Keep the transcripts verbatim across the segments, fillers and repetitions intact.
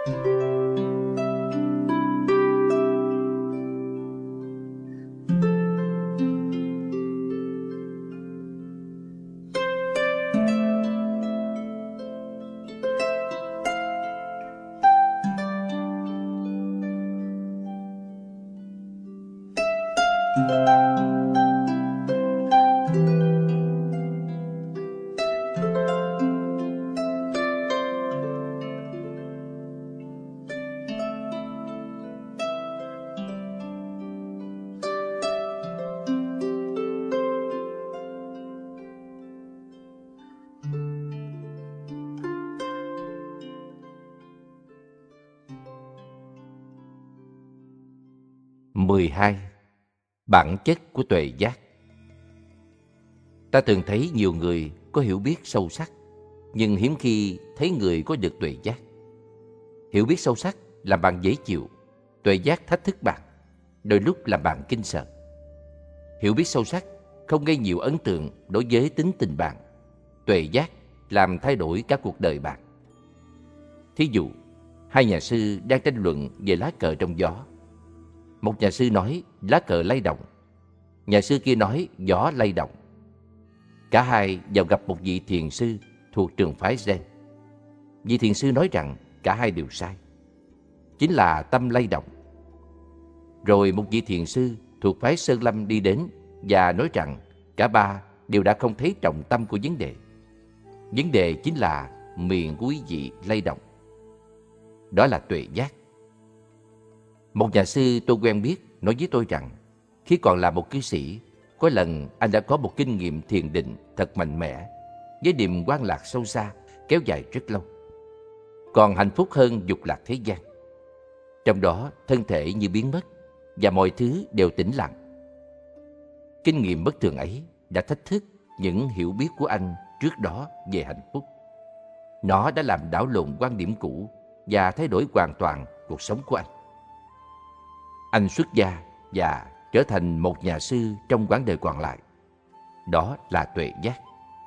mười hai. Bản chất của tuệ giác. Ta thường thấy nhiều người có hiểu biết sâu sắc, nhưng hiếm khi thấy người có được tuệ giác. Hiểu biết sâu sắc làm bạn dễ chịu, tuệ giác thách thức bạn, đôi lúc làm bạn kinh sợ. Hiểu biết sâu sắc không gây nhiều ấn tượng đối với tính tình bạn, tuệ giác làm thay đổi cả cuộc đời bạn. Thí dụ, hai nhà sư đang tranh luận về lá cờ trong gió. Một nhà sư nói lá cờ lay động, nhà sư kia nói gió lay động. Cả hai vào gặp một vị thiền sư thuộc trường phái Zen. Vị thiền sư nói rằng cả hai đều sai, chính là tâm lay động. Rồi một vị thiền sư thuộc phái Sơn Lâm đi đến và nói rằng cả ba đều đã không thấy trọng tâm của vấn đề. Vấn đề chính là miệng của quý vị lay động. Đó là tuệ giác. Một nhà sư tôi quen biết nói với tôi rằng khi còn là một cư sĩ, có lần anh đã có một kinh nghiệm thiền định thật mạnh mẽ, với niềm quan lạc sâu xa kéo dài rất lâu, còn hạnh phúc hơn dục lạc thế gian. Trong đó thân thể như biến mất và mọi thứ đều tĩnh lặng. Kinh nghiệm bất thường ấy đã thách thức những hiểu biết của anh trước đó về hạnh phúc. Nó đã làm đảo lộn quan điểm cũ và thay đổi hoàn toàn cuộc sống của anh. Anh xuất gia và trở thành một nhà sư trong quãng đời còn lại. Đó là tuệ giác.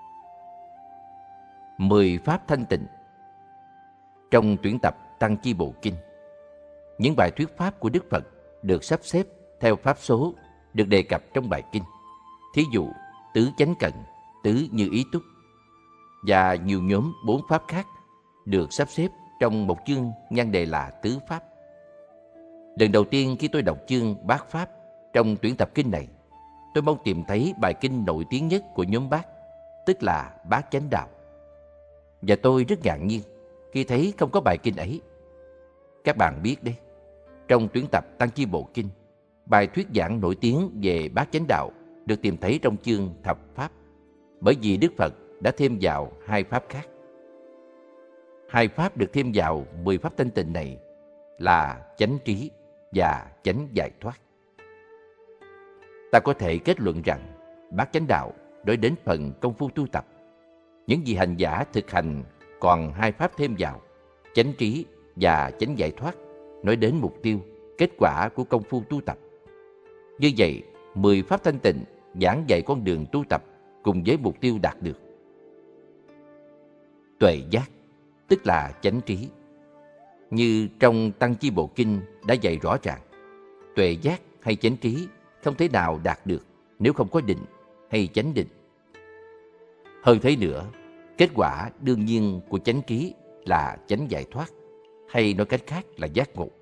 Mười pháp thanh tịnh. Trong tuyển tập Tăng Chi Bộ Kinh, những bài thuyết pháp của Đức Phật được sắp xếp theo pháp số được đề cập trong bài kinh. Thí dụ, tứ chánh cận, tứ như ý túc, và nhiều nhóm bốn pháp khác được sắp xếp trong một chương nhan đề là tứ pháp. Lần đầu tiên khi tôi đọc chương bát pháp trong tuyển tập kinh này, tôi mong tìm thấy bài kinh nổi tiếng nhất của nhóm bát, tức là Bát Chánh Đạo. Và tôi rất ngạc nhiên khi thấy không có bài kinh ấy. Các bạn biết đấy, trong tuyển tập Tăng Chi Bộ Kinh, bài thuyết giảng nổi tiếng về Bát Chánh Đạo được tìm thấy trong chương thập pháp, bởi vì Đức Phật đã thêm vào hai pháp khác. Hai pháp được thêm vào mười pháp thanh tịnh này là chánh trí và chánh giải thoát. Ta có thể kết luận rằng Bát Chánh Đạo nói đến phần công phu tu tập. Những gì hành giả thực hành còn hai pháp thêm vào, chánh trí và chánh giải thoát, nói đến mục tiêu, kết quả của công phu tu tập. Như vậy, mười pháp thanh tịnh giảng dạy con đường tu tập cùng với mục tiêu đạt được. Tuệ giác, tức là chánh trí. Như trong Tăng Chi Bộ Kinh đã dạy rõ ràng, tuệ giác hay chánh trí không thể nào đạt được nếu không có định hay chánh định. Hơn thế nữa, kết quả đương nhiên của chánh trí là chánh giải thoát, hay nói cách khác là giác ngộ.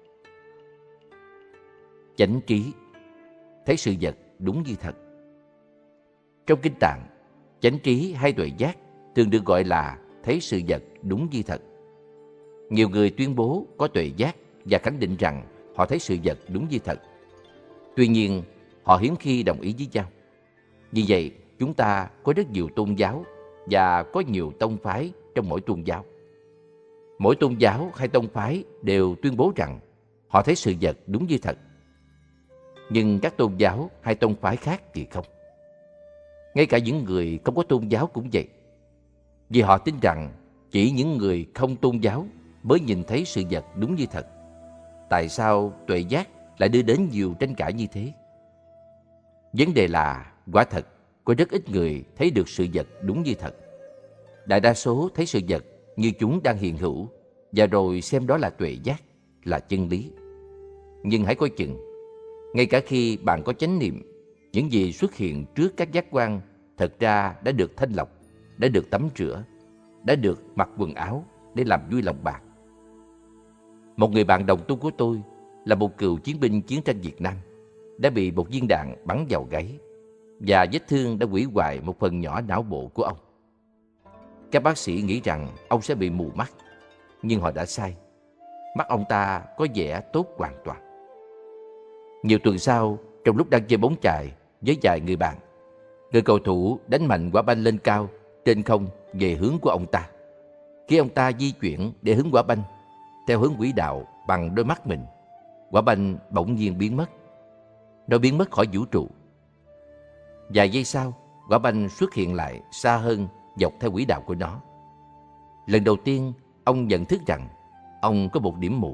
Chánh trí, thấy sự vật đúng như thật. Trong Kinh Tạng, chánh trí hay tuệ giác thường được gọi là thấy sự vật đúng như thật. Nhiều người tuyên bố có tuệ giác và khẳng định rằng họ thấy sự vật đúng như thật. Tuy nhiên, họ hiếm khi đồng ý với nhau. Vì vậy, chúng ta có rất nhiều tôn giáo và có nhiều tông phái trong mỗi tôn giáo. Mỗi tôn giáo hay tông phái đều tuyên bố rằng họ thấy sự vật đúng như thật. Nhưng các tôn giáo hay tông phái khác thì không. Ngay cả những người không có tôn giáo cũng vậy. Vì họ tin rằng chỉ những người không tôn giáo mới nhìn thấy sự vật đúng như thật. Tại sao tuệ giác lại đưa đến nhiều tranh cãi như thế? Vấn đề là, quả thật, có rất ít người thấy được sự vật đúng như thật. Đại đa số thấy sự vật như chúng đang hiện hữu, và rồi xem đó là tuệ giác, là chân lý. Nhưng hãy coi chừng, ngay cả khi bạn có chánh niệm, những gì xuất hiện trước các giác quan thật ra đã được thanh lọc, đã được tắm rửa, đã được mặc quần áo để làm vui lòng bạn. Một người bạn đồng tu của tôi là một cựu chiến binh chiến tranh Việt Nam, đã bị một viên đạn bắn vào gáy và vết thương đã hủy hoại một phần nhỏ não bộ của ông. Các bác sĩ nghĩ rằng ông sẽ bị mù mắt, nhưng họ đã sai. Mắt ông ta có vẻ tốt hoàn toàn. Nhiều tuần sau, trong lúc đang chơi bóng chày với vài người bạn, người cầu thủ đánh mạnh quả banh lên cao trên không về hướng của ông ta. Khi ông ta di chuyển để hướng quả banh theo hướng quỹ đạo bằng đôi mắt mình, quả banh bỗng nhiên biến mất. Nó biến mất khỏi vũ trụ. Vài giây sau, quả banh xuất hiện lại xa hơn dọc theo quỹ đạo của nó. Lần đầu tiên, ông nhận thức rằng ông có một điểm mù.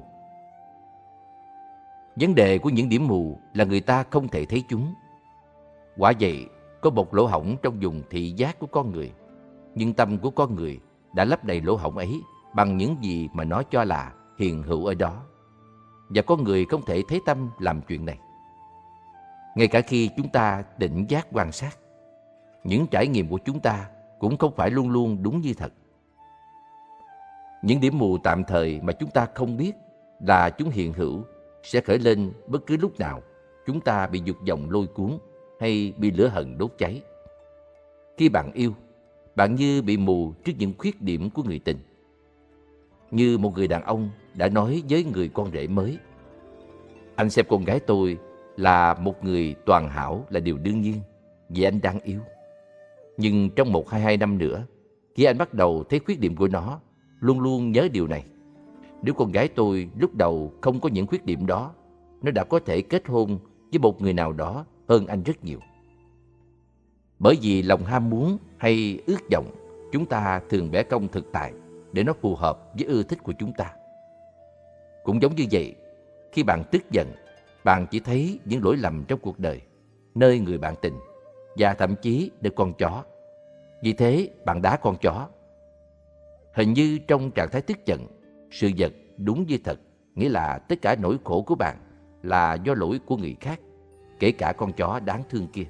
Vấn đề của những điểm mù là người ta không thể thấy chúng. Quả vậy, có một lỗ hổng trong vùng thị giác của con người, nhưng tâm của con người đã lấp đầy lỗ hổng ấy bằng những gì mà nó cho là hiện hữu ở đó. Và con người không thể thấy tâm làm chuyện này. Ngay cả khi chúng ta tỉnh giác quan sát, những trải nghiệm của chúng ta cũng không phải luôn luôn đúng như thật. Những điểm mù tạm thời mà chúng ta không biết là chúng hiện hữu sẽ khởi lên bất cứ lúc nào chúng ta bị dục vọng lôi cuốn hay bị lửa hận đốt cháy. Khi bạn yêu, bạn như bị mù trước những khuyết điểm của người tình. Như một người đàn ông đã nói với người con rể mới: anh xem con gái tôi là một người toàn hảo là điều đương nhiên, vì anh đang yêu. Nhưng trong một hai hai năm nữa, khi anh bắt đầu thấy khuyết điểm của nó, luôn luôn nhớ điều này: nếu con gái tôi lúc đầu không có những khuyết điểm đó, nó đã có thể kết hôn với một người nào đó hơn anh rất nhiều. Bởi vì lòng ham muốn hay ước vọng, chúng ta thường bẻ cong thực tại để nó phù hợp với ưa thích của chúng ta. Cũng giống như vậy, khi bạn tức giận, bạn chỉ thấy những lỗi lầm trong cuộc đời, nơi người bạn tình, và thậm chí nơi con chó. Vì thế, bạn đá con chó. Hình như trong trạng thái tức giận, sự vật đúng như thật, nghĩa là tất cả nỗi khổ của bạn là do lỗi của người khác, kể cả con chó đáng thương kia.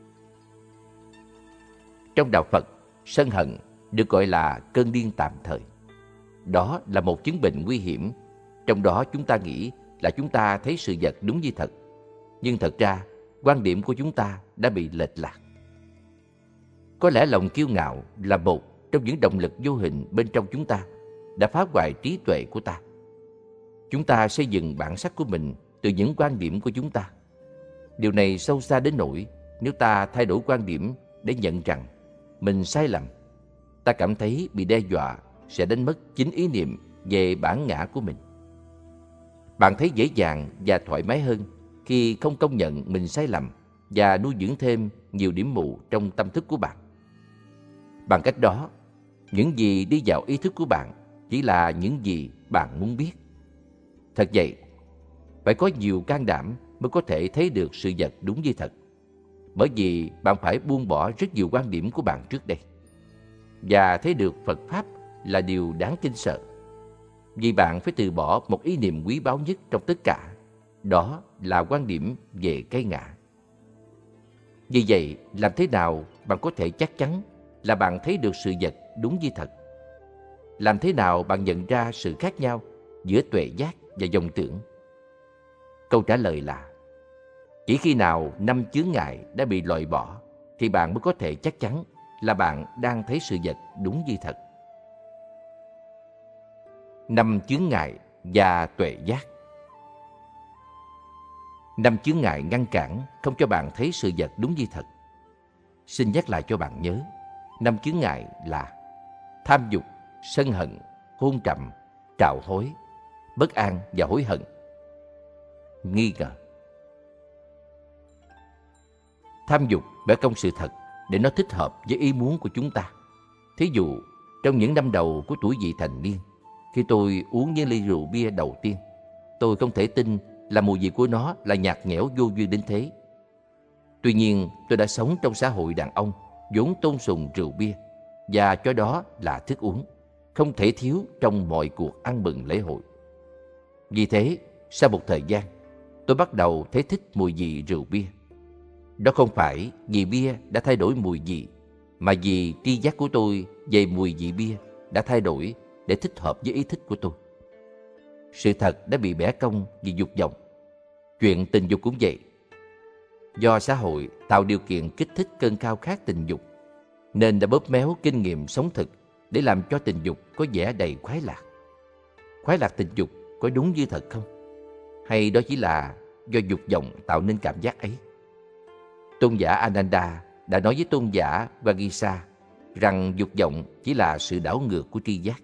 Trong đạo Phật, sân hận được gọi là cơn điên tạm thời. Đó là một chứng bệnh nguy hiểm. Trong đó chúng ta nghĩ là chúng ta thấy sự vật đúng như thật, nhưng thật ra quan điểm của chúng ta đã bị lệch lạc. Có lẽ lòng kiêu ngạo là một trong những động lực vô hình bên trong chúng ta, đã phá hoại trí tuệ của ta. Chúng ta xây dựng bản sắc của mình từ những quan điểm của chúng ta. Điều này sâu xa đến nỗi nếu ta thay đổi quan điểm để nhận rằng mình sai lầm, ta cảm thấy bị đe dọa sẽ đánh mất chính ý niệm về bản ngã của mình. Bạn thấy dễ dàng và thoải mái hơn khi không công nhận mình sai lầm và nuôi dưỡng thêm nhiều điểm mù trong tâm thức của bạn. Bằng cách đó, những gì đi vào ý thức của bạn chỉ là những gì bạn muốn biết. Thật vậy, phải có nhiều can đảm mới có thể thấy được sự vật đúng như thật. Bởi vì bạn phải buông bỏ rất nhiều quan điểm của bạn trước đây. Và thấy được Phật Pháp là điều đáng kính sợ. Vì bạn phải từ bỏ một ý niệm quý báu nhất trong tất cả. Đó là quan điểm về cái ngã. Vì vậy, làm thế nào bạn có thể chắc chắn là bạn thấy được sự vật đúng như thật? Làm thế nào bạn nhận ra sự khác nhau giữa tuệ giác và vọng tưởng? Câu trả lời là chỉ khi nào năm chướng ngại đã bị loại bỏ thì bạn mới có thể chắc chắn là bạn đang thấy sự vật đúng như thật. Năm chướng ngại và tuệ giác. Năm chướng ngại ngăn cản không cho bạn thấy sự vật đúng như thật. Xin nhắc lại cho bạn nhớ, năm chướng ngại là tham dục, sân hận, hôn trầm, trạo hối, bất an và hối hận. Nghi ngờ. Tham dục bẻ cong sự thật để nó thích hợp với ý muốn của chúng ta. Thí dụ, trong những năm đầu của tuổi vị thành niên, khi tôi uống những ly rượu bia đầu tiên, tôi không thể tin là mùi vị của nó là nhạt nhẽo vô duyên đến thế. Tuy nhiên, tôi đã sống trong xã hội đàn ông vốn tôn sùng rượu bia và cho đó là thức uống, không thể thiếu trong mọi cuộc ăn mừng lễ hội. Vì thế, sau một thời gian, tôi bắt đầu thấy thích mùi vị rượu bia. Đó không phải vì bia đã thay đổi mùi vị, mà vì tri giác của tôi về mùi vị bia đã thay đổi để thích hợp với ý thích của tôi. Sự thật đã bị bẻ cong vì dục vọng. Chuyện tình dục cũng vậy. Do xã hội tạo điều kiện kích thích cơn khao khát tình dục, nên đã bóp méo kinh nghiệm sống thực để làm cho tình dục có vẻ đầy khoái lạc. Khoái lạc tình dục có đúng như thật không? Hay đó chỉ là do dục vọng tạo nên cảm giác ấy? Tôn giả Ananda đã nói với tôn giả Vagisa rằng dục vọng chỉ là sự đảo ngược của tri giác.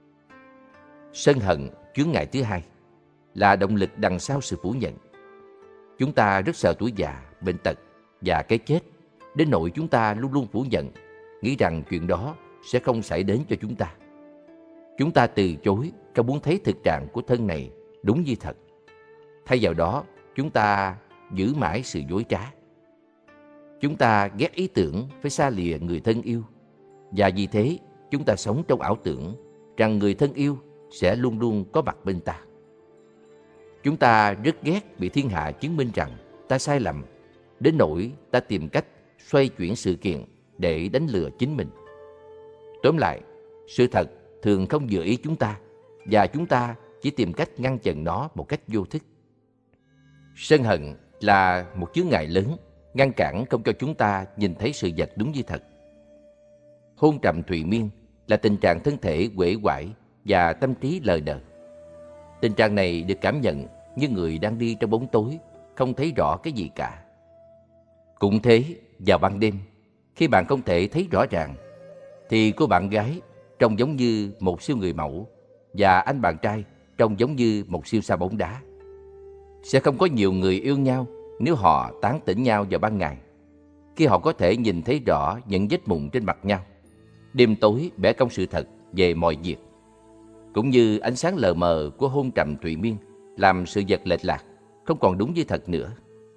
Sân hận, chướng ngại thứ hai, là động lực đằng sau sự phủ nhận. Chúng ta rất sợ tuổi già, bệnh tật và cái chết, đến nỗi chúng ta luôn luôn phủ nhận, nghĩ rằng chuyện đó sẽ không xảy đến cho chúng ta. Chúng ta từ chối, không muốn thấy thực trạng của thân này đúng như thật. Thay vào đó, chúng ta giữ mãi sự dối trá. Chúng ta ghét ý tưởng phải xa lìa người thân yêu, và vì thế chúng ta sống trong ảo tưởng rằng người thân yêu sẽ luôn luôn có mặt bên ta. Chúng ta rất ghét bị thiên hạ chứng minh rằng ta sai lầm, đến nỗi ta tìm cách xoay chuyển sự kiện để đánh lừa chính mình. Tóm lại, sự thật thường không vừa ý chúng ta, và chúng ta chỉ tìm cách ngăn chặn nó một cách vô thức. Sân hận là một chướng ngại lớn, ngăn cản không cho chúng ta nhìn thấy sự vật đúng như thật. Hôn trầm thụy miên là tình trạng thân thể uể oải và tâm trí lờ đờ. Tình trạng này được cảm nhận như người đang đi trong bóng tối, không thấy rõ cái gì cả. Cũng thế, vào ban đêm, khi bạn không thể thấy rõ ràng, thì cô bạn gái trông giống như một siêu người mẫu và anh bạn trai trông giống như một siêu sao bóng đá. Sẽ không có nhiều người yêu nhau nếu họ tán tỉnh nhau vào ban ngày, khi họ có thể nhìn thấy rõ những vết mụn trên mặt nhau. Đêm tối bẻ cong sự thật về mọi việc, cũng như ánh sáng lờ mờ của hôn trầm thụy miên làm sự vật lệch lạc, không còn đúng như thật nữa.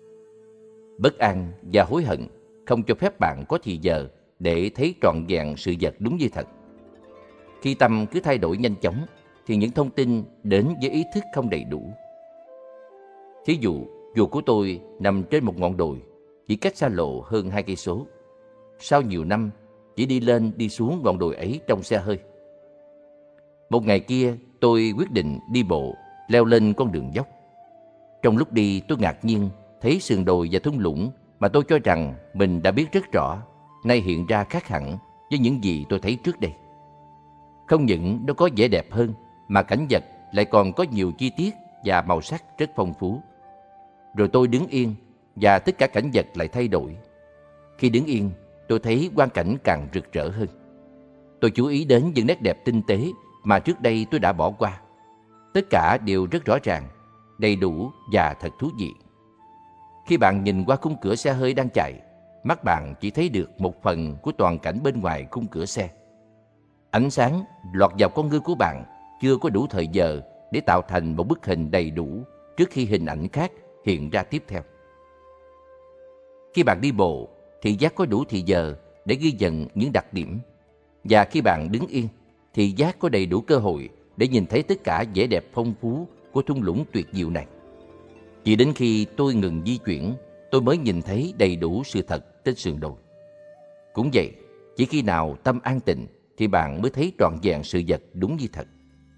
Bất an và hối hận không cho phép bạn có thì giờ để thấy trọn vẹn sự vật đúng như thật. Khi tâm cứ thay đổi nhanh chóng, thì những thông tin đến với ý thức không đầy đủ. Thí dụ, chùa của tôi nằm trên một ngọn đồi, chỉ cách xa lộ hơn hai cây số. Sau nhiều năm, chỉ đi lên đi xuống ngọn đồi ấy trong xe hơi. Một ngày kia, tôi quyết định đi bộ, leo lên con đường dốc. Trong lúc đi, tôi ngạc nhiên thấy sườn đồi và thung lũng mà tôi cho rằng mình đã biết rất rõ, nay hiện ra khác hẳn với những gì tôi thấy trước đây. Không những nó có vẻ đẹp hơn, mà cảnh vật lại còn có nhiều chi tiết và màu sắc rất phong phú. Rồi tôi đứng yên, và tất cả cảnh vật lại thay đổi. Khi đứng yên, tôi thấy quang cảnh càng rực rỡ hơn. Tôi chú ý đến những nét đẹp tinh tế mà trước đây tôi đã bỏ qua. Tất cả đều rất rõ ràng, đầy đủ và thật thú vị. Khi bạn nhìn qua khung cửa xe hơi đang chạy, mắt bạn chỉ thấy được một phần của toàn cảnh bên ngoài khung cửa xe. Ánh sáng lọt vào con ngươi của bạn chưa có đủ thời giờ để tạo thành một bức hình đầy đủ trước khi hình ảnh khác hiện ra tiếp theo. Khi bạn đi bộ, thị giác có đủ thì giờ để ghi nhận những đặc điểm. Và khi bạn đứng yên, thị giác có đầy đủ cơ hội để nhìn thấy tất cả vẻ đẹp phong phú của thung lũng tuyệt diệu này. Chỉ đến khi tôi ngừng di chuyển, tôi mới nhìn thấy đầy đủ sự thật trên sườn đồi. Cũng vậy, chỉ khi nào tâm an tịnh thì bạn mới thấy trọn vẹn sự vật đúng như thật.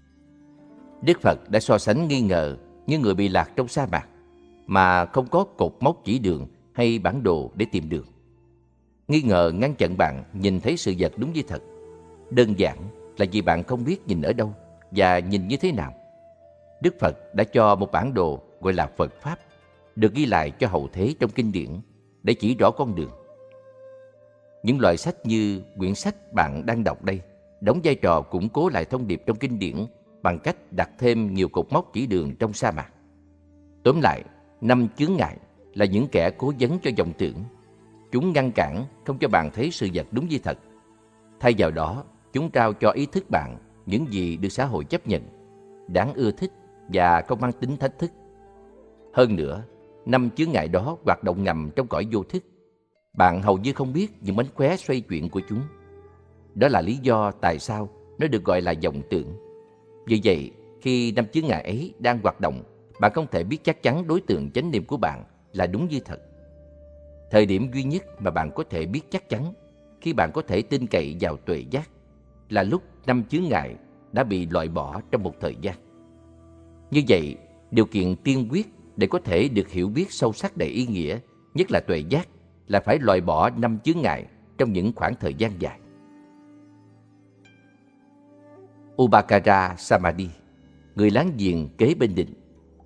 Đức Phật đã so sánh nghi ngờ như người bị lạc trong sa mạc mà không có cột mốc chỉ đường hay bản đồ để tìm đường. Nghi ngờ ngăn chặn bạn nhìn thấy sự vật đúng như thật. Đơn giản là vì bạn không biết nhìn ở đâu và nhìn như thế nào. Đức Phật đã cho một bản đồ gọi là Phật Pháp, được ghi lại cho hậu thế trong kinh điển để chỉ rõ con đường. Những loại sách như quyển sách bạn đang đọc đây đóng vai trò củng cố lại thông điệp trong kinh điển bằng cách đặt thêm nhiều cột mốc chỉ đường trong sa mạc. Tóm lại, năm chướng ngại là những kẻ cố vấn cho vọng tưởng. Chúng ngăn cản không cho bạn thấy sự vật đúng như thật. Thay vào đó, chúng trao cho ý thức bạn những gì được xã hội chấp nhận, đáng ưa thích và không mang tính thách thức. Hơn nữa, năm chướng ngại đó hoạt động ngầm trong cõi vô thức. Bạn hầu như không biết những mánh khóe xoay chuyển của chúng. Đó là lý do tại sao nó được gọi là vọng tưởng. Vì vậy, khi năm chướng ngại ấy đang hoạt động, bạn không thể biết chắc chắn đối tượng chánh niệm của bạn là đúng như thật. Thời điểm duy nhất mà bạn có thể biết chắc chắn khi bạn có thể tin cậy vào tuệ giác là lúc năm chướng ngại đã bị loại bỏ trong một thời gian. Như vậy, điều kiện tiên quyết để có thể được hiểu biết sâu sắc đầy ý nghĩa, nhất là tuệ giác, là phải loại bỏ năm chướng ngại trong những khoảng thời gian dài. Upacara Samadhi, người láng giềng kế bên định.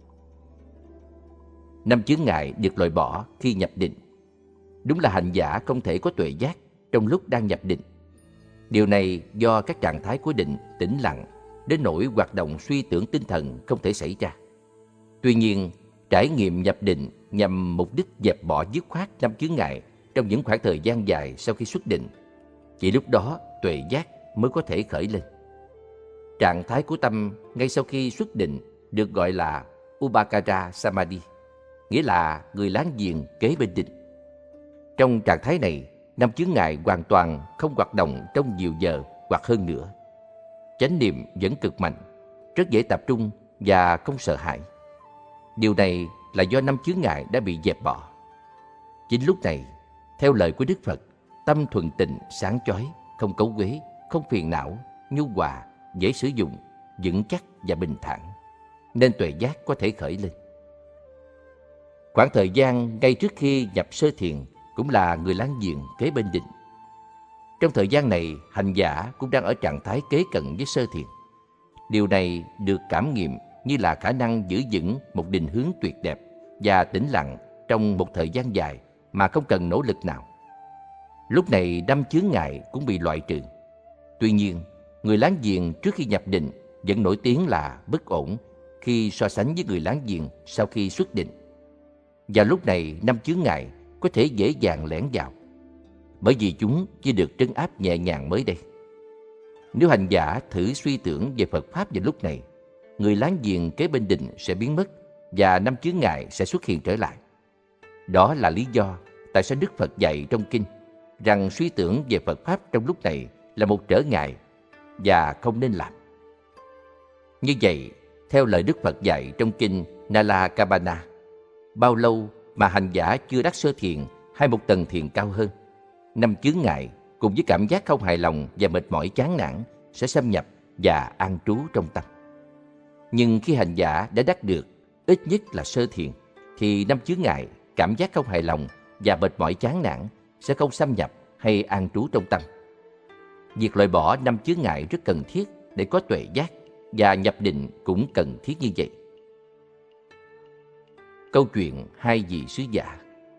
Năm chướng ngại được loại bỏ khi nhập định. Đúng là hành giả không thể có tuệ giác trong lúc đang nhập định. Điều này do các trạng thái của định tĩnh lặng đến nỗi hoạt động suy tưởng tinh thần không thể xảy ra. Tuy nhiên, trải nghiệm nhập định nhằm mục đích dẹp bỏ dứt khoát năm chướng ngại trong những khoảng thời gian dài sau khi xuất định. Chỉ lúc đó tuệ giác mới có thể khởi lên. Trạng thái của tâm ngay sau khi xuất định được gọi là Upacara Samadhi, nghĩa là người láng giềng kế bên định. Trong trạng thái này, năm chướng ngại hoàn toàn không hoạt động trong nhiều giờ hoặc hơn nữa. Chánh niệm vẫn cực mạnh, rất dễ tập trung và không sợ hãi. Điều này là do năm chướng ngại đã bị dẹp bỏ. Chính lúc này, theo lời của Đức Phật, tâm thuần tịnh, sáng chói, không cấu quế, không phiền não, nhu hòa, dễ sử dụng, vững chắc và bình thản, nên tuệ giác có thể khởi lên. Khoảng thời gian ngay trước khi nhập sơ thiền cũng là người láng giềng kế bên định. Trong thời gian này, hành giả cũng đang ở trạng thái kế cận với sơ thiền. Điều này được cảm nghiệm như là khả năng giữ vững một định hướng tuyệt đẹp và tĩnh lặng trong một thời gian dài mà không cần nỗ lực nào. Lúc này năm chướng ngại cũng bị loại trừ. Tuy nhiên, người láng giềng trước khi nhập định vẫn nổi tiếng là bất ổn khi so sánh với người láng giềng sau khi xuất định. Và lúc này năm chướng ngại có thể dễ dàng lẻn vào, bởi vì chúng chỉ được trấn áp nhẹ nhàng mới đây. Nếu hành giả thử suy tưởng về Phật Pháp vào lúc này, người láng giềng kế bên định sẽ biến mất và năm chướng ngại sẽ xuất hiện trở lại. Đó là lý do tại sao Đức Phật dạy trong kinh rằng suy tưởng về Phật Pháp trong lúc này là một trở ngại và không nên làm. Như vậy, theo lời Đức Phật dạy trong kinh Nalakabana, bao lâu mà hành giả chưa đắc sơ thiền hay một tầng thiền cao hơn, năm chướng ngại cùng với cảm giác không hài lòng và mệt mỏi chán nản sẽ xâm nhập và an trú trong tâm. Nhưng khi hành giả đã đắc được ít nhất là sơ thiền, thì năm chướng ngại, cảm giác không hài lòng và mệt mỏi chán nản sẽ không xâm nhập hay an trú trong tâm. Việc loại bỏ năm chướng ngại rất cần thiết để có tuệ giác, và nhập định cũng cần thiết như vậy. Câu chuyện hai vị sứ giả.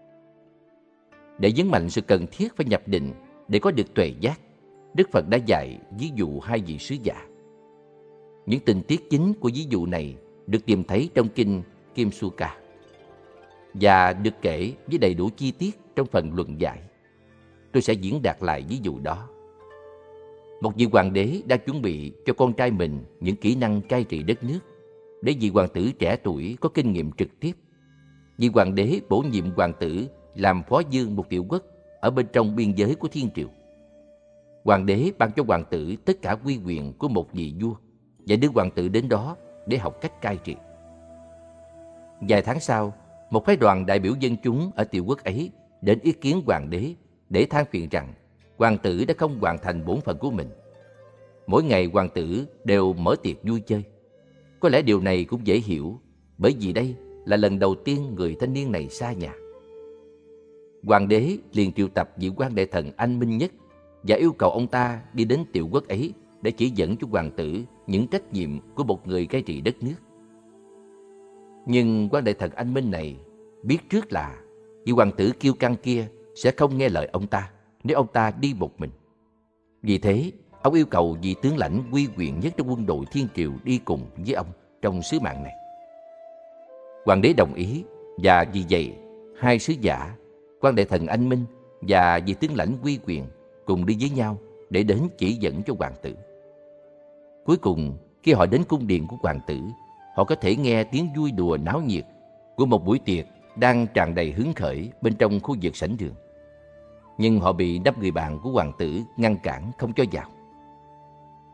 Để nhấn mạnh sự cần thiết phải nhập định để có được tuệ giác, Đức Phật đã dạy ví dụ hai vị sứ giả. Những tình tiết chính của ví dụ này được tìm thấy trong kinh Kim Suka và được kể với đầy đủ chi tiết trong phần luận giải. Tôi sẽ diễn đạt lại ví dụ đó. Một vị hoàng đế đang chuẩn bị cho con trai mình những kỹ năng cai trị đất nước, để vị hoàng tử trẻ tuổi có kinh nghiệm trực tiếp. Vị hoàng đế bổ nhiệm hoàng tử làm phó vương một tiểu quốc ở bên trong biên giới của thiên triều. Hoàng đế ban cho hoàng tử tất cả uy quyền của một vị vua và đưa hoàng tử đến đó để học cách cai trị. Vài tháng sau, một phái đoàn đại biểu dân chúng ở tiểu quốc ấy đến ý kiến hoàng đế để than phiền rằng hoàng tử đã không hoàn thành bổn phận của mình. Mỗi ngày hoàng tử đều mở tiệc vui chơi. Có lẽ điều này cũng dễ hiểu, bởi vì đây là lần đầu tiên người thanh niên này xa nhà. Hoàng đế liền triệu tập vị quan đại thần anh minh nhất và yêu cầu ông ta đi đến tiểu quốc ấy để chỉ dẫn cho hoàng tử những trách nhiệm của một người cai trị đất nước. Nhưng quan đại thần anh minh này biết trước là vị hoàng tử kiêu căng kia sẽ không nghe lời ông ta nếu ông ta đi một mình. Vì thế, ông yêu cầu vị tướng lãnh uy quyền nhất trong quân đội thiên triều đi cùng với ông trong sứ mạng này. Hoàng đế đồng ý, và vì vậy, hai sứ giả, quan đại thần anh minh và vị tướng lãnh uy quyền cùng đi với nhau để đến chỉ dẫn cho hoàng tử. Cuối cùng, khi họ đến cung điện của hoàng tử, họ có thể nghe tiếng vui đùa náo nhiệt của một buổi tiệc đang tràn đầy hứng khởi bên trong khu vực sảnh đường. Nhưng họ bị năm người bạn của hoàng tử ngăn cản không cho vào.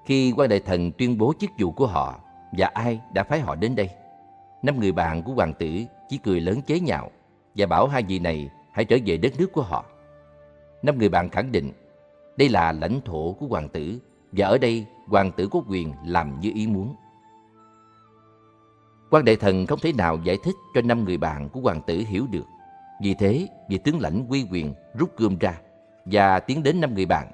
Khi quan đại thần tuyên bố chức vụ của họ và ai đã phái họ đến đây, năm người bạn của hoàng tử chỉ cười lớn chế nhạo và bảo hai vị này hãy trở về đất nước của họ. Năm người bạn khẳng định đây là lãnh thổ của hoàng tử và ở đây hoàng tử có quyền làm như ý muốn. Quan đại thần không thể nào giải thích cho năm người bạn của hoàng tử hiểu được. Vì thế, vị tướng lãnh uy quyền rút gươm ra và tiến đến năm người bạn.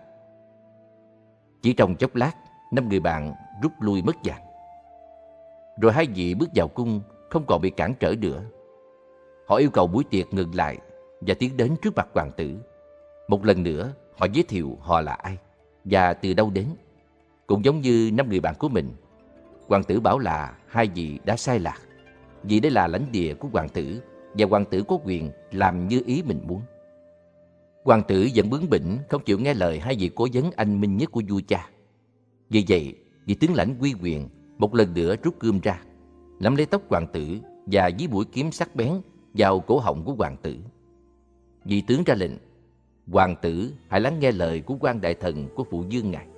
Chỉ trong chốc lát, năm người bạn rút lui mất dạng. Rồi hai vị bước vào cung, không còn bị cản trở nữa. Họ yêu cầu buổi tiệc ngừng lại và tiến đến trước mặt hoàng tử. Một lần nữa, họ giới thiệu họ là ai và từ đâu đến. Cũng giống như năm người bạn của mình, hoàng tử bảo là hai vị đã sai lạc, vì đây là lãnh địa của hoàng tử và hoàng tử có quyền làm như ý mình muốn. Hoàng tử vẫn bướng bỉnh, không chịu nghe lời hai vị cố vấn anh minh nhất của vua cha. Vì vậy, vị tướng lãnh uy quyền một lần nữa rút gươm ra, nắm lấy tóc hoàng tử và dí mũi kiếm sắc bén vào cổ họng của hoàng tử. Vị tướng ra lệnh: hoàng tử hãy lắng nghe lời của quan đại thần của phụ vương ngài.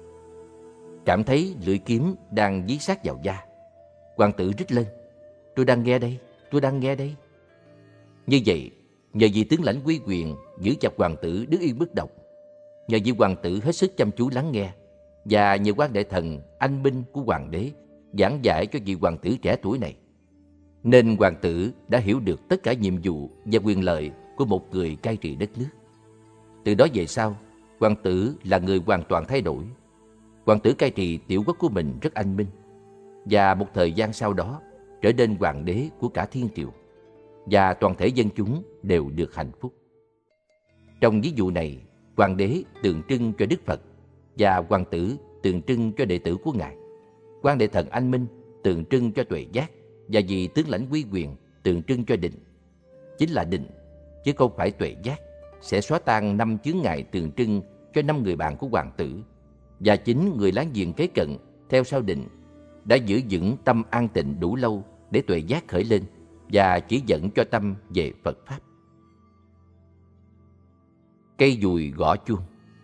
Cảm thấy lưỡi kiếm đang dí sát vào da, hoàng tử rít lên: tôi đang nghe đây, tôi đang nghe đây. Như vậy, nhờ vị tướng lãnh uy quyền giữ chặt hoàng tử đứng yên bất động, nhờ vị hoàng tử hết sức chăm chú lắng nghe, và nhờ quan đại thần anh minh của hoàng đế giảng giải cho vị hoàng tử trẻ tuổi này, nên hoàng tử đã hiểu được tất cả nhiệm vụ và quyền lợi của một người cai trị đất nước. Từ đó về sau, hoàng tử là người hoàn toàn thay đổi. Hoàng tử cai trị tiểu quốc của mình rất anh minh, và một thời gian sau đó trở nên hoàng đế của cả thiên triều, và toàn thể dân chúng đều được hạnh phúc. Trong ví dụ này, hoàng đế tượng trưng cho Đức Phật và hoàng tử tượng trưng cho đệ tử của ngài. Quan đại thần anh minh tượng trưng cho tuệ giác, và vị tướng lãnh uy quyền tượng trưng cho định. Chính là định, chứ không phải tuệ giác, sẽ xóa tan năm chướng ngại tượng trưng cho năm người bạn của hoàng tử. Và chính người láng giềng kế cận theo sau định đã giữ vững tâm an tịnh đủ lâu để tuệ giác khởi lên và chỉ dẫn cho tâm về Phật Pháp. Cây dùi gõ chuông.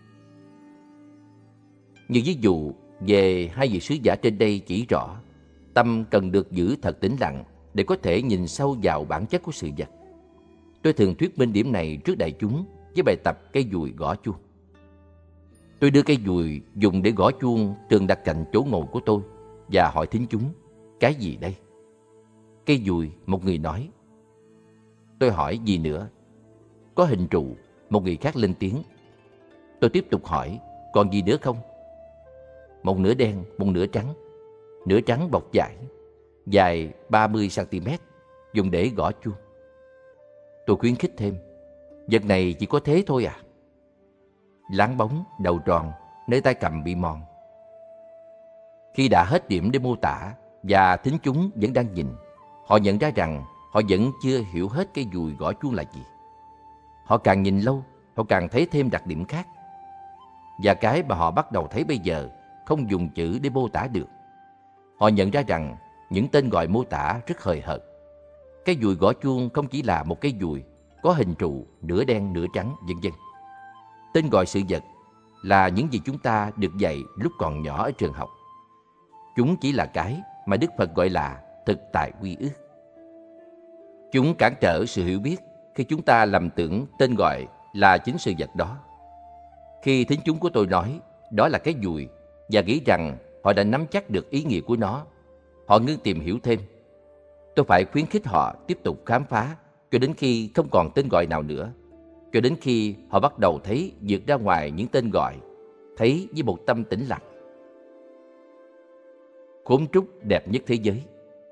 Như ví dụ về hai vị sứ giả trên đây chỉ rõ, tâm cần được giữ thật tĩnh lặng để có thể nhìn sâu vào bản chất của sự vật. Tôi thường thuyết minh điểm này trước đại chúng với bài tập cây dùi gõ chuông. Tôi đưa cây dùi dùng để gõ chuông thường đặt cạnh chỗ ngồi của tôi và hỏi thính chúng: cái gì đây? Cây dùi, một người nói. Tôi hỏi gì nữa? Có hình trụ, một người khác lên tiếng. Tôi tiếp tục hỏi: còn gì nữa không? Một nửa đen, một nửa trắng. Nửa trắng bọc vải, dài ba mươi xăng ti mét, dùng để gõ chuông. Tôi khuyến khích thêm: vật này chỉ có thế thôi à? Láng bóng, đầu tròn, nơi tay cầm bị mòn. Khi đã hết điểm để mô tả và thính chúng vẫn đang nhìn, họ nhận ra rằng họ vẫn chưa hiểu hết cây dùi gõ chuông là gì. Họ càng nhìn lâu, họ càng thấy thêm đặc điểm khác. Và cái mà họ bắt đầu thấy bây giờ không dùng chữ để mô tả được. Họ nhận ra rằng những tên gọi mô tả rất hời hợt. Cái dùi gõ chuông không chỉ là một cái dùi có hình trụ nửa đen nửa trắng, vân vân. Tên gọi sự vật là những gì chúng ta được dạy lúc còn nhỏ ở trường học. Chúng chỉ là cái mà Đức Phật gọi là thực tại quy ước. Chúng cản trở sự hiểu biết khi chúng ta lầm tưởng tên gọi là chính sự vật đó. Khi thính chúng của tôi nói đó là cái dùi và nghĩ rằng họ đã nắm chắc được ý nghĩa của nó, họ ngưng tìm hiểu thêm. Tôi phải khuyến khích họ tiếp tục khám phá cho đến khi không còn tên gọi nào nữa, cho đến khi họ bắt đầu thấy vượt ra ngoài những tên gọi, thấy với một tâm tĩnh lặng. Khốn trúc đẹp nhất thế giới.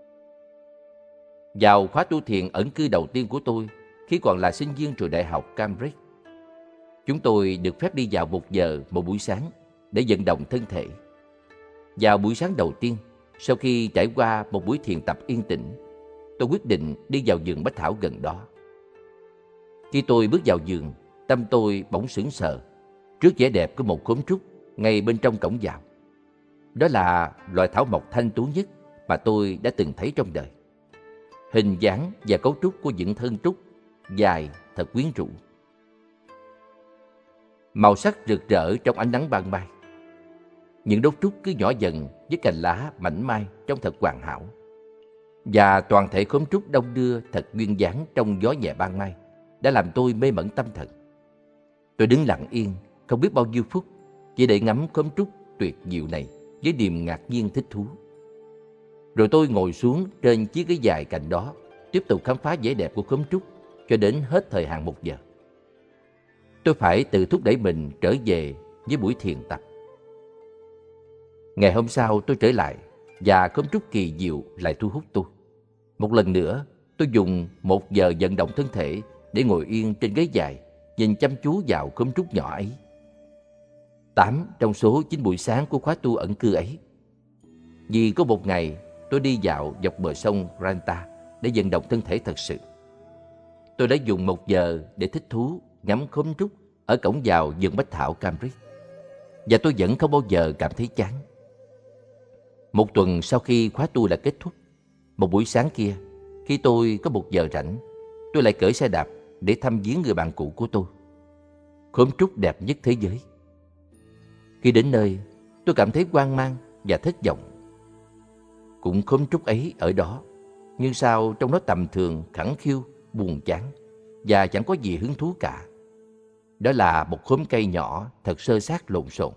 Vào khóa tu thiền ẩn cư đầu tiên của tôi khi còn là sinh viên trường đại học Cambridge, chúng tôi được phép đi vào một giờ một buổi sáng để vận động thân thể. Vào buổi sáng đầu tiên, sau khi trải qua một buổi thiền tập yên tĩnh, tôi quyết định đi vào vườn bách thảo gần đó. Khi tôi bước vào vườn, tâm tôi bỗng sững sờ trước vẻ đẹp của một khóm trúc ngay bên trong cổng vào. Đó là loài thảo mộc thanh tú nhất mà tôi đã từng thấy trong đời. Hình dáng và cấu trúc của những thân trúc dài thật quyến rũ. Màu sắc rực rỡ trong ánh nắng ban mai. Những đốt trúc cứ nhỏ dần với cành lá mảnh mai trông thật hoàn hảo. Và toàn thể khóm trúc đông đưa thật duyên dáng trong gió nhẹ ban mai đã làm tôi mê mẩn tâm thần. Tôi đứng lặng yên, không biết bao nhiêu phút, chỉ để ngắm khóm trúc tuyệt diệu này với niềm ngạc nhiên thích thú. Rồi tôi ngồi xuống trên chiếc ghế dài cạnh đó, tiếp tục khám phá vẻ đẹp của khóm trúc cho đến hết thời hạn một giờ. Tôi phải tự thúc đẩy mình trở về với buổi thiền tập. Ngày hôm sau tôi trở lại và khóm trúc kỳ diệu lại thu hút tôi. Một lần nữa, tôi dùng một giờ vận động thân thể để ngồi yên trên ghế dài, nhìn chăm chú vào khóm trúc nhỏ ấy. Tám trong số chín buổi sáng của khóa tu ẩn cư ấy. Vì có một ngày tôi đi dạo dọc bờ sông Ranta để vận động thân thể thật sự. Tôi đã dùng một giờ để thích thú ngắm khóm trúc ở cổng vào vườn bách thảo Cambridge, và tôi vẫn không bao giờ cảm thấy chán. Một tuần sau khi khóa tu đã kết thúc, một buổi sáng kia, khi tôi có một giờ rảnh, tôi lại cởi xe đạp để thăm viếng người bạn cũ của tôi, khóm trúc đẹp nhất thế giới. Khi đến nơi, tôi cảm thấy hoang mang và thất vọng. Cũng khóm trúc ấy ở đó, nhưng sao trong nó tầm thường, khẳng khiu, buồn chán và chẳng có gì hứng thú cả. Đó là một khóm cây nhỏ thật sơ sát lộn xộn.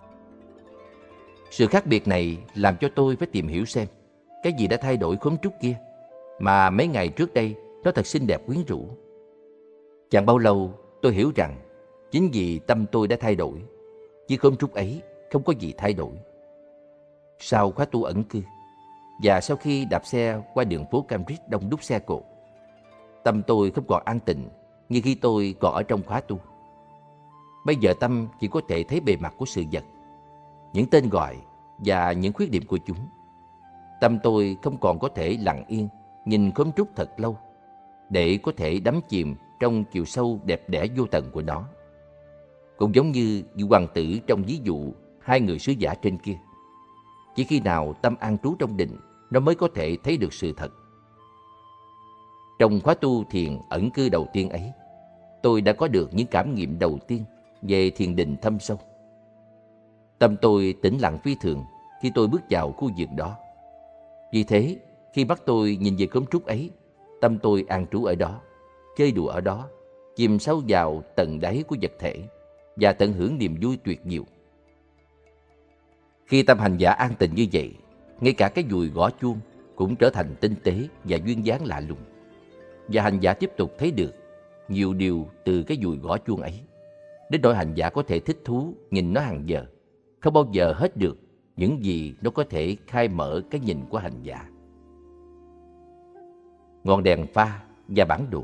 Sự khác biệt này làm cho tôi phải tìm hiểu xem cái gì đã thay đổi khóm trúc kia, mà mấy ngày trước đây nó thật xinh đẹp quyến rũ. Chẳng bao lâu tôi hiểu rằng chính vì tâm tôi đã thay đổi, chứ khóm trúc ấy không có gì thay đổi. Sau khóa tu ẩn cư và sau khi đạp xe qua đường phố Cambridge đông đúc xe cộ, tâm tôi không còn an tịnh như khi tôi còn ở trong khóa tu. Bây giờ tâm chỉ có thể thấy bề mặt của sự vật, những tên gọi và những khuyết điểm của chúng. Tâm tôi không còn có thể lặng yên nhìn khóm trúc thật lâu để có thể đắm chìm trong chiều sâu đẹp đẽ vô tận của nó. Cũng giống như vị hoàng tử trong ví dụ hai người sứ giả trên kia. Chỉ khi nào tâm an trú trong định, nó mới có thể thấy được sự thật. Trong khóa tu thiền ẩn cư đầu tiên ấy, tôi đã có được những cảm nghiệm đầu tiên về thiền định thâm sâu. Tâm tôi tĩnh lặng phi thường khi tôi bước vào khu vườn đó. Vì thế, khi mắt tôi nhìn về khóm trúc ấy, tâm tôi an trú ở đó, chơi đùa ở đó, chìm sâu vào tầng đáy của vật thể và tận hưởng niềm vui tuyệt diệu. Khi tâm hành giả an tịnh như vậy, ngay cả cái dùi gõ chuông cũng trở thành tinh tế và duyên dáng lạ lùng. Và hành giả tiếp tục thấy được nhiều điều từ cái dùi gõ chuông ấy, đến nỗi hành giả có thể thích thú nhìn nó hàng giờ, không bao giờ hết được những gì nó có thể khai mở cái nhìn của hành giả. Ngọn đèn pha và bản đồ.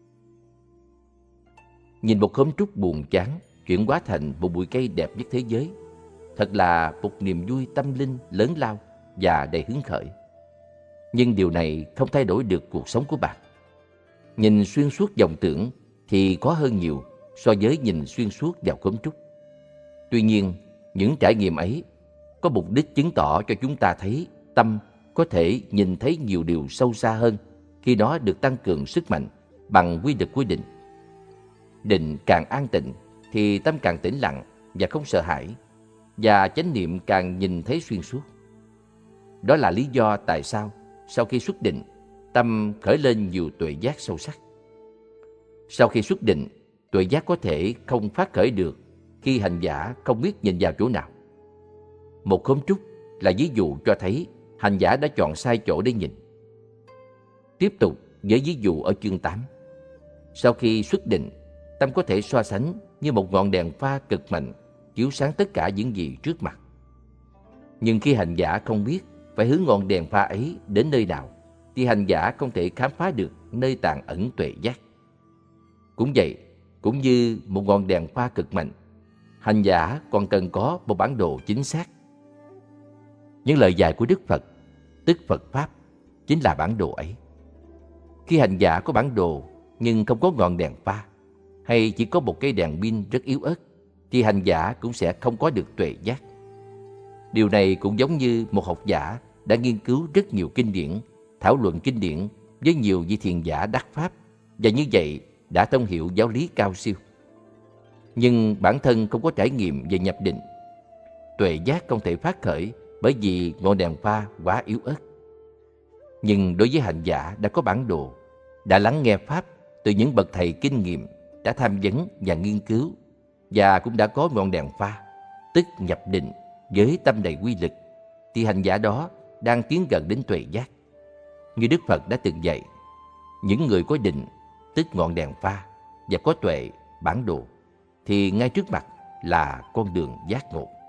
Nhìn một khóm trúc buồn chán chuyển hóa thành một bụi cây đẹp nhất thế giới, thật là một niềm vui tâm linh lớn lao và đầy hứng khởi. Nhưng điều này không thay đổi được cuộc sống của bạn. Nhìn xuyên suốt dòng tưởng thì khó hơn nhiều so với nhìn xuyên suốt vào khóm trúc. Tuy nhiên, những trải nghiệm ấy có mục đích chứng tỏ cho chúng ta thấy tâm có thể nhìn thấy nhiều điều sâu xa hơn khi nó được tăng cường sức mạnh bằng quy lực của định. Định càng an tịnh thì tâm càng tĩnh lặng và không sợ hãi, và chánh niệm càng nhìn thấy xuyên suốt. Đó là lý do tại sao sau khi xuất định, tâm khởi lên nhiều tuệ giác sâu sắc. Sau khi xuất định, tuệ giác có thể không phát khởi được khi hành giả không biết nhìn vào chỗ nào. Một khóm trúc là ví dụ cho thấy hành giả đã chọn sai chỗ để nhìn. Tiếp tục với ví dụ ở chương tám. Sau khi xuất định, tâm có thể so sánh như một ngọn đèn pha cực mạnh chiếu sáng tất cả những gì trước mặt. Nhưng khi hành giả không biết phải hướng ngọn đèn pha ấy đến nơi nào, thì hành giả không thể khám phá được nơi tàng ẩn tuệ giác. Cũng vậy, cũng như một ngọn đèn pha cực mạnh, hành giả còn cần có một bản đồ chính xác. Những lời dạy của Đức Phật, tức Phật Pháp, chính là bản đồ ấy. Khi hành giả có bản đồ nhưng không có ngọn đèn pha, hay chỉ có một cây đèn pin rất yếu ớt, thì hành giả cũng sẽ không có được tuệ giác. Điều này cũng giống như một học giả đã nghiên cứu rất nhiều kinh điển, thảo luận kinh điển với nhiều vị thiền giả đắc pháp, và như vậy đã thông hiểu giáo lý cao siêu. Nhưng bản thân không có trải nghiệm về nhập định. tuệ giác không thể phát khởi bởi vì ngọn đèn pha quá yếu ớt. Nhưng đối với hành giả đã có bản đồ, đã lắng nghe Pháp từ những bậc thầy kinh nghiệm, đã tham vấn và nghiên cứu, và cũng đã có ngọn đèn pha, tức nhập định với tâm đầy quy lực, thì hành giả đó đang tiến gần đến tuệ giác. Như Đức Phật đã từng dạy, những người có định, tức ngọn đèn pha, và có tuệ, bản đồ, thì ngay trước mặt là con đường giác ngộ.